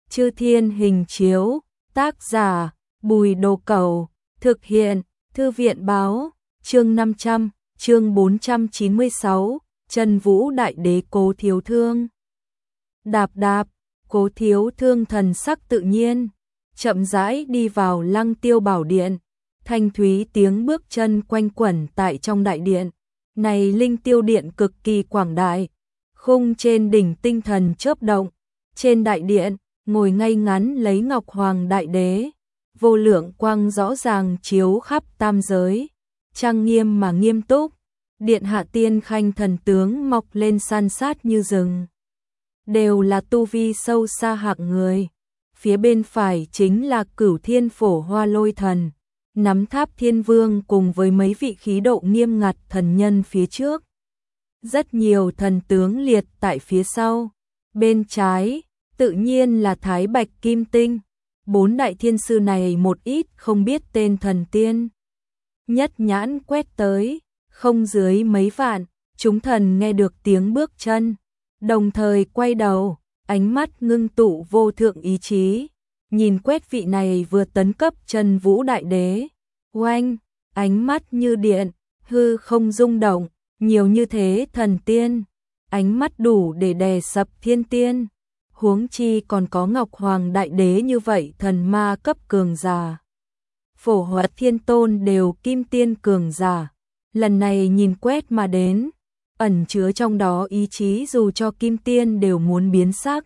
Chư Thiên Hình Chiếu, tác giả Bùi Đồ Cẩu, thực hiện Thư viện Báo, chương 500, chương 496, Chân Vũ Đại Đế Cố Thiếu Thương. Đạp đạp, Cố Thiếu Thương thần sắc tự nhiên, chậm rãi đi vào Lăng Tiêu Bảo Điện, thanh thúy tiếng bước chân quanh quẩn tại trong đại điện. Này Linh Tiêu Điện cực kỳ quảng đại, khung trên đỉnh tinh thần chớp động, trên đại điện ngồi ngay ngắn lấy Ngọc Hoàng Đại Đế, vô lượng quang rõ ràng chiếu khắp tam giới, trang nghiêm mà nghiêm túc. Điện hạ tiên khanh thần tướng mọc lên san sát như rừng, đều là tu vi sâu xa hạng người. Phía bên phải chính là Cửu Thiên Phổ Hoa Lôi Thần, nắm Tháp Thiên Vương cùng với mấy vị khí độ nghiêm ngặt thần nhân phía trước. Rất nhiều thần tướng liệt tại phía sau. Bên trái, tự nhiên là Thái Bạch Kim Tinh. 4 đại thiên sư này một ít không biết tên thần tiên. Nhất nhãn quét tới, không dưới mấy vạn, chúng thần nghe được tiếng bước chân, đồng thời quay đầu, ánh mắt ngưng tụ vô thượng ý chí, nhìn quét vị này vừa tấn cấp Chân Vũ Đại Đế. Oanh, ánh mắt như điện, hư không rung động, nhiều như thế thần tiên, ánh mắt đủ để đè sập thiên tiên. Huống chi còn có Ngọc Hoàng Đại Đế như vậy thần ma cấp cường giả. Phổ Hóa Thiên Tôn đều kim tiên cường giả. Lần này nhìn quét mà đến, ẩn chứa trong đó ý chí dù cho kim tiên đều muốn biến sắc.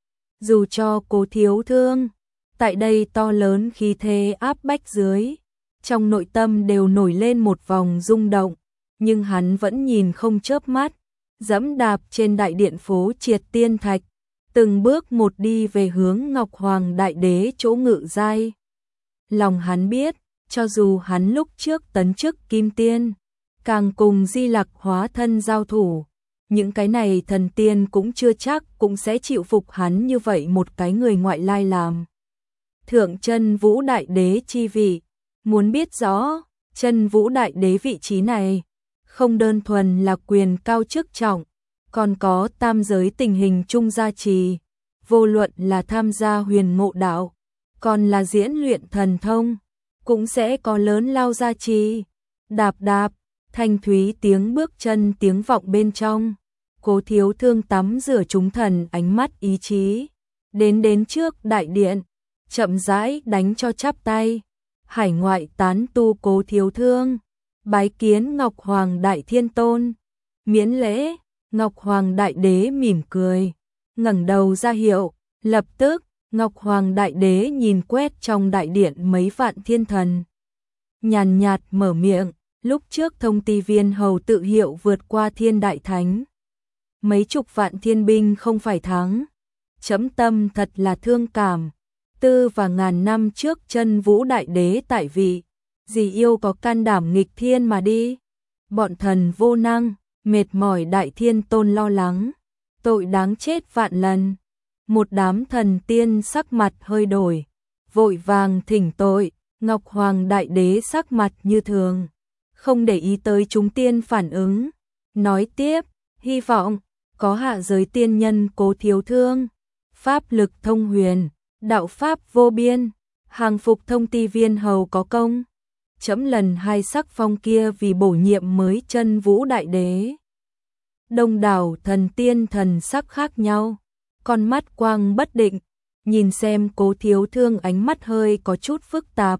Dù cho Cố Thiếu Thương, tại đây to lớn khí thế áp bách dưới, trong nội tâm đều nổi lên một vòng rung động, nhưng hắn vẫn nhìn không chớp mắt, dẫm đạp trên đại điện phố Triệt Tiên Thạch, từng bước một đi về hướng Ngọc Hoàng Đại Đế chỗ ngự giai. Lòng hắn biết, cho dù hắn lúc trước tấn chức kim tiên, càng cùng Di Lặc hóa thân giao thủ, những cái này thần tiên cũng chưa chắc cũng sẽ chịu phục hắn như vậy một cái người ngoại lai làm thượng Chân Vũ Đại Đế chi vị. Muốn biết rõ, Chân Vũ Đại Đế vị trí này, không đơn thuần là quyền cao chức trọng, còn có tam giới tình hình chung gia trì, vô luận là tham gia huyền ngộ đạo, còn là diễn luyện thần thông, cũng sẽ có lớn lao gia trì. Đạp đạp, thanh thúy tiếng bước chân tiếng vọng bên trong, Cố Thiếu Thương tắm rửa chúng thần ánh mắt ý chí, đến trước đại điện, chậm rãi đánh cho chắp tay. Hải ngoại tán tu Cố Thiếu Thương, bái kiến Ngọc Hoàng Đại Thiên Tôn. Miễn lễ. Ngọc Hoàng Đại Đế mỉm cười, ngẩng đầu ra hiệu, lập tức, Ngọc Hoàng Đại Đế nhìn quét trong đại điện mấy vạn thiên thần. Nhàn nhạt mở miệng, lúc trước Thông Ti Viên hầu tự hiệu vượt qua Thiên Đại Thánh. Mấy chục vạn thiên binh không phải thắng. Chấm tâm thật là thương cảm. Tư và ngàn năm trước Chân Vũ Đại Đế tại vị, gì yêu có can đảm nghịch thiên mà đi. Bọn thần vô năng, mệt mỏi Đại Thiên Tôn lo lắng, tội đáng chết vạn lần. Một đám thần tiên sắc mặt hơi đổi, vội vàng thỉnh tội. Ngọc Hoàng Đại Đế sắc mặt như thường, không để ý tới chúng tiên phản ứng, nói tiếp, hy vọng có hạ giới tiên nhân Cố Thiếu Thương, pháp lực thông huyền, đạo pháp vô biên, hàng phục Thông Ti Viên hầu có công. Chấm lần 2 sắc phong kia vì bổ nhiệm mới Chân Vũ Đại Đế. Đông đảo thần tiên thần sắc khác nhau, con mắt quang bất định, nhìn xem Cố Thiếu Thương ánh mắt hơi có chút phức tạp.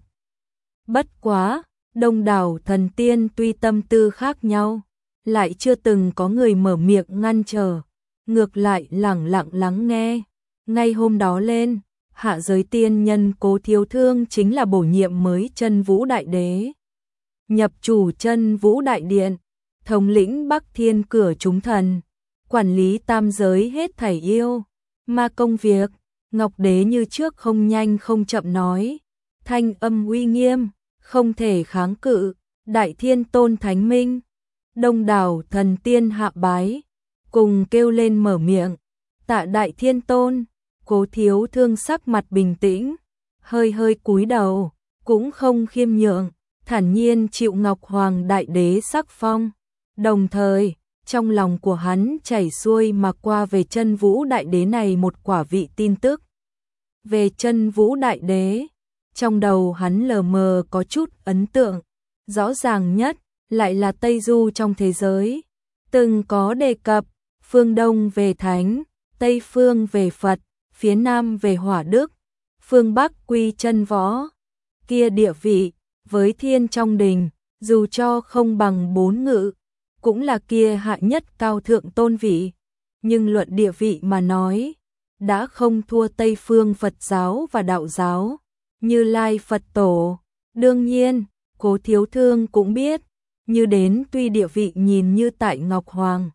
Bất quá, đông đảo thần tiên tuy tâm tư khác nhau, lại chưa từng có người mở miệng ngăn trở, ngược lại lẳng lặng lắng nghe. Ngay hôm đó lên, hạ giới tiên nhân Cố Thiếu Thương chính là bổ nhiệm mới Chân Vũ Đại Đế, nhập chủ Chân Vũ Đại Điện, thống lĩnh Bắc Thiên cửa chúng thần, quản lý tam giới hết thảy yêu ma công việc. Ngọc Đế như trước không nhanh không chậm nói, thanh âm uy nghiêm, không thể kháng cự. Đại Thiên Tôn thánh minh. Đông đảo thần tiên hạ bái, cùng kêu lên mở miệng, tạ Đại Thiên Tôn. Cố Thiếu Thương sắc mặt bình tĩnh, hơi cúi đầu, cũng không khiêm nhượng, thản nhiên chịu Ngọc Hoàng Đại Đế sắc phong. Đồng thời, trong lòng của hắn chảy xuôi mà qua về Chân Vũ Đại Đế này một quả vị tin tức. Về Chân Vũ Đại Đế, trong đầu hắn lờ mờ có chút ấn tượng, rõ ràng nhất lại là Tây Du trong thế giới. Từng có đề cập, phương Đông về Thánh, Tây Phương về Phật, phía Nam về Hỏa Đức, phương Bắc quy chân võ. Kia địa vị, với thiên trong đình, dù cho không bằng 4 ngự, cũng là kia hạ nhất cao thượng tôn vị. Nhưng luận địa vị mà nói, đã không thua Tây Phương Phật giáo và Đạo giáo, Như Lai Phật Tổ. Đương nhiên, Cố Thiếu Thương cũng biết, Như đến tuy địa vị nhìn như tại Ngọc Hoàng,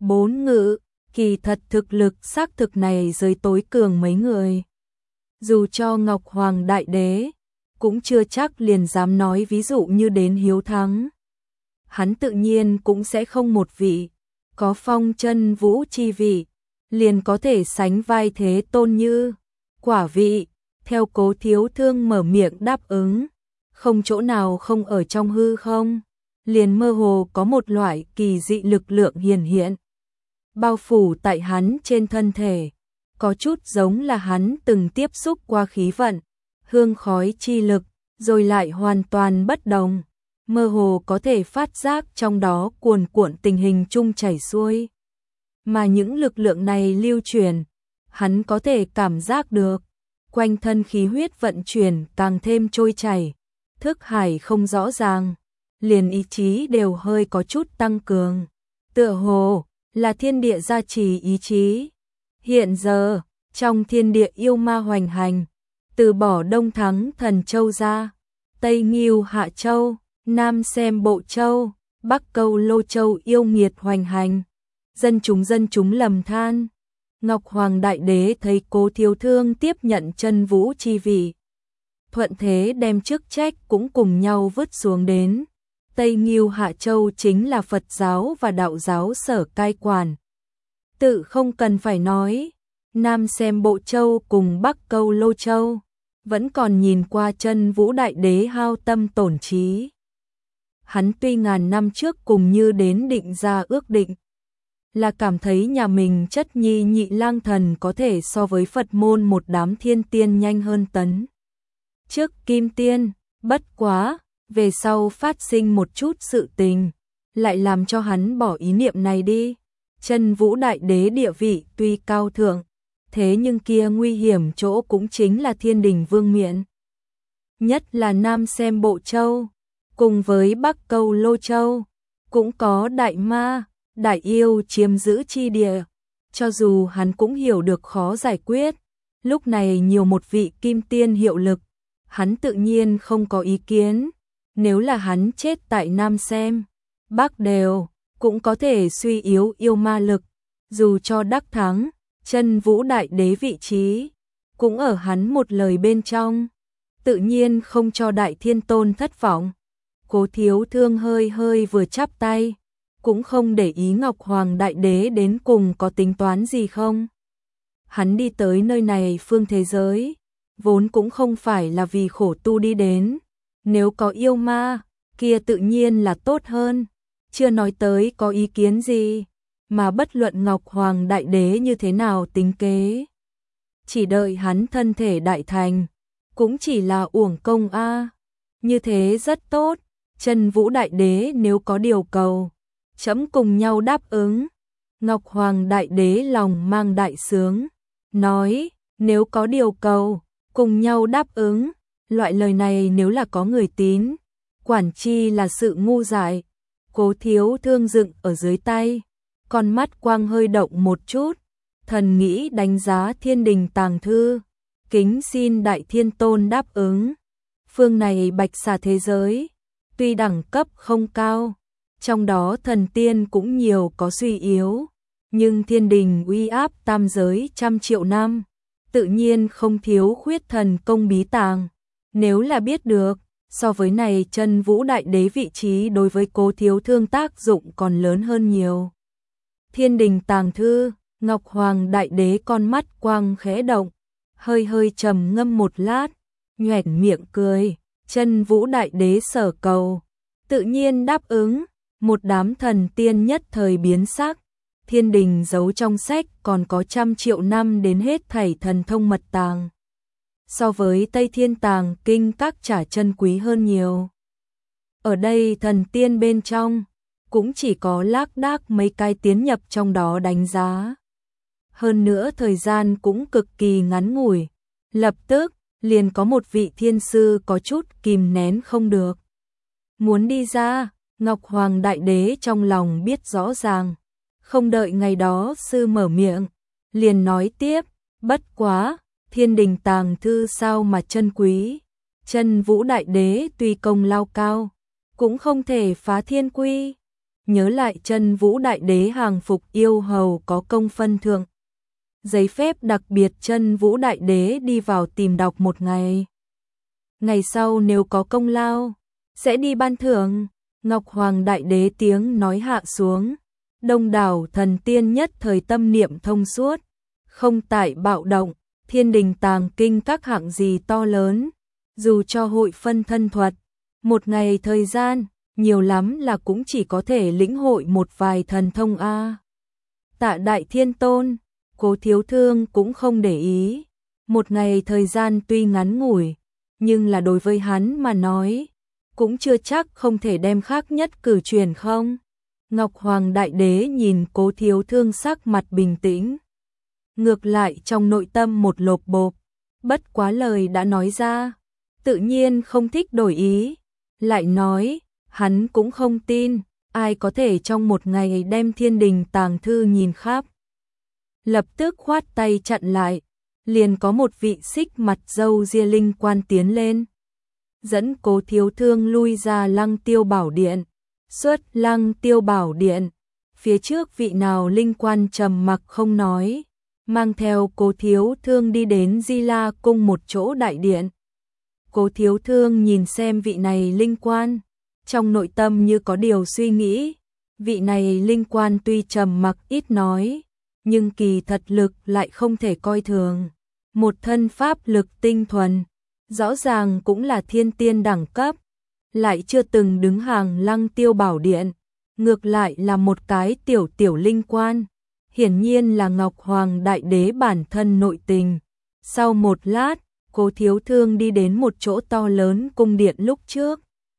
4 ngự, kỳ thật thực lực xác thực này giới tối cường mấy người. Dù cho Ngọc Hoàng Đại Đế, cũng chưa chắc liền dám nói ví dụ như đến hiếu thắng. Hắn tự nhiên cũng sẽ không một vị, có phong Chân Vũ chi vị, liền có thể sánh vai Thế Tôn như quả vị. Theo Cố Thiếu Thương mở miệng đáp ứng, không chỗ nào không ở trong hư không, liền mơ hồ có một loại kỳ dị lực lượng hiển hiện, bao phủ tại hắn trên thân thể, có chút giống là hắn từng tiếp xúc qua khí vận, hương khói chi lực, rồi lại hoàn toàn bất đồng, mơ hồ có thể phát giác trong đó cuồn cuộn tình hình chung chảy xuôi. Mà những lực lượng này lưu truyền, hắn có thể cảm giác được, quanh thân khí huyết vận chuyển càng thêm trôi chảy, thức hải không rõ ràng, liền ý chí đều hơi có chút tăng cường, tựa hồ là thiên địa gia trì ý chí. Hiện giờ, trong thiên địa yêu ma hoành hành, từ bỏ Đông Thắng Thần Châu ra, Tây Nghiêu Hạ Châu, Nam Xem Bộ Châu, Bắc Câu Lô Châu yêu nghiệt hoành hành, dân chúng lầm than. Ngọc Hoàng Đại Đế thấy Cố Thiếu Thương tiếp nhận Chân Vũ chi vị, thuận thế đem chức trách cũng cùng nhau vứt xuống đến. Tây Nghiêu Hạ Châu chính là Phật giáo và Đạo giáo sở cai quản. Tự không cần phải nói, Nam Xem Bộ Châu cùng Bắc Câu Lô Châu, vẫn còn nhìn qua Chân Vũ Đại Đế hao tâm tổn trí. Hắn tuy ngàn năm trước cùng Như đến định ra ước định, là cảm thấy nhà mình chất nhi Nhị Lang Thần có thể so với Phật môn một đám thiên tiên nhanh hơn tấn trước kim tiên, bất quá, về sau phát sinh một chút sự tình, lại làm cho hắn bỏ ý niệm này đi. Chân Vũ Đại Đế địa vị tuy cao thượng, thế nhưng kia nguy hiểm chỗ cũng chính là thiên đình vương miện. Nhất là Nam Xem Bộ Châu, cùng với Bắc Câu Lô Châu, cũng có đại ma, đại yêu chiếm giữ chi địa. Cho dù hắn cũng hiểu được khó giải quyết, lúc này nhiều một vị kim tiên hiệu lực, hắn tự nhiên không có ý kiến. Nếu là hắn chết tại Nam Xem, Bắc đều, cũng có thể suy yếu yêu ma lực, dù cho đắc thắng, Chân Vũ Đại Đế vị trí, cũng ở hắn một lời bên trong, tự nhiên không cho Đại Thiên Tôn thất vọng. Cố Thiếu Thương hơi vừa chắp tay, cũng không để ý Ngọc Hoàng Đại Đế đến cùng có tính toán gì không. Hắn đi tới nơi này phương thế giới, vốn cũng không phải là vì khổ tu đi đến, nếu có yêu ma, kia tự nhiên là tốt hơn, chưa nói tới có ý kiến gì, mà bất luận Ngọc Hoàng Đại Đế như thế nào tính kế. Chỉ đợi hắn thân thể đại thành, cũng chỉ là uổng công a. Như thế rất tốt, Chân Vũ Đại Đế nếu có điều cầu, chấm cùng nhau đáp ứng. Ngọc Hoàng Đại Đế lòng mang đại sướng, nói, nếu có điều cầu, cùng nhau đáp ứng. Loại lời này nếu là có người tín, quản chi là sự ngu dại. Cố Thiếu Thương dựng ở dưới tay, con mắt quang hơi động một chút, thần nghĩ đánh giá thiên đình tàng thư, kính xin Đại Thiên Tôn đáp ứng. Phương này bạch xà thế giới, tuy đẳng cấp không cao, trong đó thần tiên cũng nhiều có suy yếu, nhưng thiên đình uy áp tam giới trăm triệu năm, tự nhiên không thiếu khuyết thần công bí tàng. Nếu là biết được, so với này Chân Vũ Đại Đế vị trí đối với Cố Thiếu Thương tác dụng còn lớn hơn nhiều. Thiên đình tàng thư, Ngọc Hoàng Đại Đế con mắt quang khẽ động, hơi trầm ngâm một lát, nhoẻn miệng cười. Chân Vũ Đại Đế sở cầu, tự nhiên đáp ứng. Một đám thần tiên nhất thời biến sắc. Thiên đình giấu trong sách còn có trăm triệu năm đến hết thảy thần thông mật tàng. so với Tây Thiên Tàng Kinh Các chả chân quý hơn nhiều. Ở đây thần tiên bên trong cũng chỉ có lác đác mấy cái tiến nhập trong đó đánh giá. Hơn nữa thời gian cũng cực kỳ ngắn ngủi, lập tức liền có một vị thiên sư có chút kìm nén không được. Muốn đi ra, Ngọc Hoàng Đại Đế trong lòng biết rõ ràng, không đợi ngày đó sư mở miệng, liền nói tiếp, bất quá, Thiên Đình Tàng Thư sao mà chân quý, Chân Vũ Đại Đế tuy công lao cao, cũng không thể phá thiên quy. Nhớ lại Chân Vũ Đại Đế hàng phục yêu hầu có công phân thượng. Giấy phép đặc biệt Chân Vũ Đại Đế đi vào tìm đọc một ngày. Ngày sau nếu có công lao, sẽ đi ban thưởng. Ngọc Hoàng Đại Đế tiếng nói hạ xuống. Đông đảo thần tiên nhất thời tâm niệm thông suốt. Không tại bạo động, Thiên Đình Tàng Kinh các hạng gì to lớn. Dù cho hội phân thân thuật, một ngày thời gian, nhiều lắm là cũng chỉ có thể lĩnh hội một vài thần thông A. Tạ Đại Thiên Tôn, Cố Thiếu Thương cũng không để ý. Một ngày thời gian tuy ngắn ngủi, nhưng là đối với hắn mà nói, cũng chưa chắc không thể đem khác nhất cử chuyển không. Ngọc Hoàng Đại Đế nhìn Cố Thiếu Thương sắc mặt bình tĩnh. Ngược lại trong nội tâm một lộp bộp, bất quá lời đã nói ra, tự nhiên không thích đổi ý. Lại nói, hắn cũng không tin, ai có thể trong một ngày đem Thiên Đình Tàng Thư nhìn khắp. Lập tức khoát tay chặn lại, liền có một vị xích mặt râu ria linh quan tiến lên. Dẫn Cố Thiếu Thương lui ra Lăng Tiêu Bảo Điện, xuất Lăng Tiêu Bảo Điện. Phía trước vị nào linh quan trầm mặc không nói, mang theo Cố Thiếu Thương đi đến Di La Cung một chỗ đại điện. Cố Thiếu Thương nhìn xem vị này linh quan, trong nội tâm như có điều suy nghĩ. Vị này linh quan tuy trầm mặc ít nói, nhưng kỳ thật lực lại không thể coi thường. Một thân pháp lực tinh thuần, rõ ràng cũng là thiên tiên đẳng cấp, lại chưa từng đứng hàng Lăng Tiêu Bảo Điện, ngược lại là một cái tiểu linh quan, hiển nhiên là Ngọc Hoàng Đại Đế bản thân nội tình. Sau một lát, Cố Thiếu Thương đi đến một chỗ to lớn cung điện lúc trước.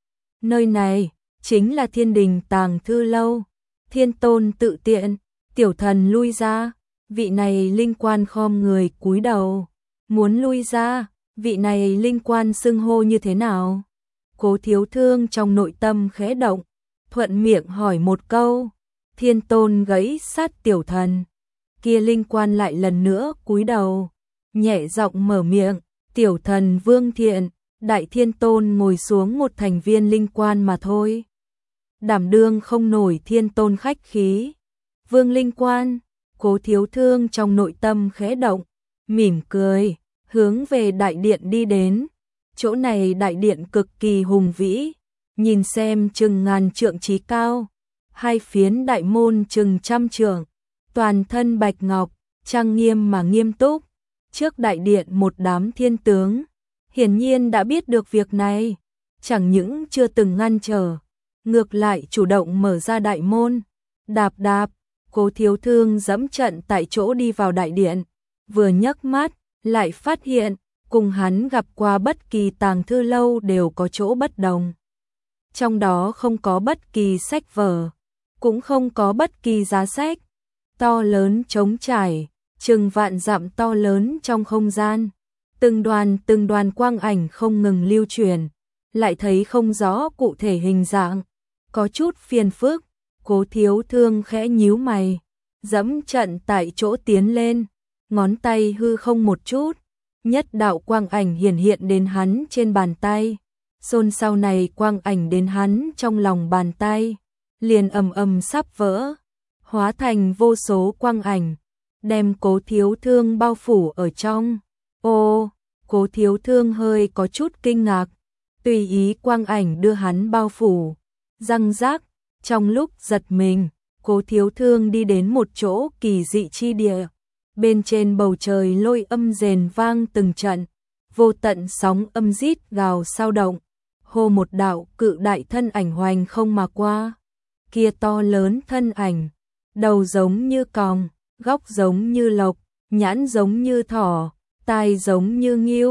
Nơi này chính là Thiên Đình Tàng Thư lâu. Thiên Tôn tự tiện, tiểu thần lui ra. Vị này linh quan khom người cúi đầu, muốn lui ra. Vị này linh quan xưng hô như thế nào? Cố Thiếu Thương trong nội tâm khẽ động, thuận miệng hỏi một câu. Thiên Tôn gãy sát tiểu thần. Kia linh quan lại lần nữa cúi đầu, nhẹ giọng mở miệng, tiểu thần Vương Thiện. Đại Thiên Tôn ngồi xuống một thành viên linh quan mà thôi, đảm đương không nổi Thiên Tôn khách khí. Vương linh quan. Cố Thiếu Thương trong nội tâm khẽ động, mỉm cười, hướng về đại điện đi đến. Chỗ này đại điện cực kỳ hùng vĩ, nhìn xem chừng ngàn trượng chí cao, hai phiến đại môn chừng trăm trượng, toàn thân bạch ngọc, trang nghiêm mà nghiêm túc. Trước đại điện một đám thiên tướng, hiển nhiên đã biết được việc này, chẳng những chưa từng ngăn trở, ngược lại chủ động mở ra đại môn. Đạp đạp, Cố Thiếu Thương dẫm trận tại chỗ đi vào đại điện, vừa nhấc mắt, lại phát hiện, cùng hắn gặp qua bất kỳ tàng thư lâu đều có chỗ bất đồng. Trong đó không có bất kỳ sách vở, cũng không có bất kỳ giá sách, to lớn trống trải, chừng vạn dặm to lớn trong không gian. Từng đoàn quang ảnh không ngừng lưu truyền, lại thấy không rõ cụ thể hình dạng, có chút phiền phức. Cố Thiếu Thương khẽ nhíu mày, dẫm trận tại chỗ tiến lên, ngón tay hư không một chút, nhất đạo quang ảnh hiển hiện đến hắn trên bàn tay. Xôn sau này quang ảnh đến hắn trong lòng bàn tay, liền ầm ầm sắp vỡ, hóa thành vô số quang ảnh, đem Cố Thiếu Thương bao phủ ở trong. Ô, Cố Thiếu Thương hơi có chút kinh ngạc, tùy ý quang ảnh đưa hắn bao phủ. Răng rác, trong lúc giật mình, Cố Thiếu Thương đi đến một chỗ kỳ dị chi địa. Bên trên bầu trời lôi âm rền vang từng trận, vô tận sóng âm rít gào sao động. Hô một đạo cự đại thân ảnh hoành không mà qua. Kia to lớn thân ảnh, đầu giống như còng, góc giống như lộc, nhãn giống như thỏ, tai giống như ngưu,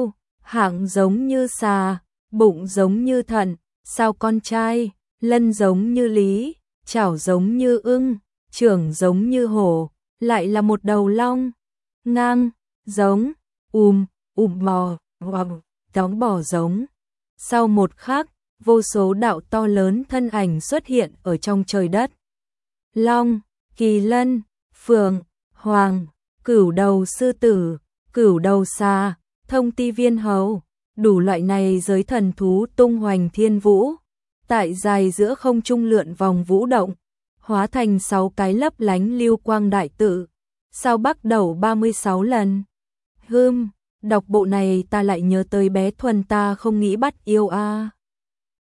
hạng giống như xà, bụng giống như thận, sao con trai, lân giống như lý, chảo giống như ưng, trưởng giống như hổ, lại là một đầu long, ngang, giống, bò, đóng bò giống. Sau một khắc, vô số đạo to lớn thân ảnh xuất hiện ở trong trời đất. Long, kỳ lân, phượng, hoàng, cửu đầu sư tử, cửu đầu xà, thông ti viên hầu, đủ loại này giới thần thú tung hoành thiên vũ, tại dài giữa không trung lượn vòng vũ động, hóa thành 6 cái lấp lánh lưu quang đại tự, sao bắc đầu 36 lần. Đọc bộ này ta lại nhớ tới bé Thuần ta không nghĩ bắt yêu a.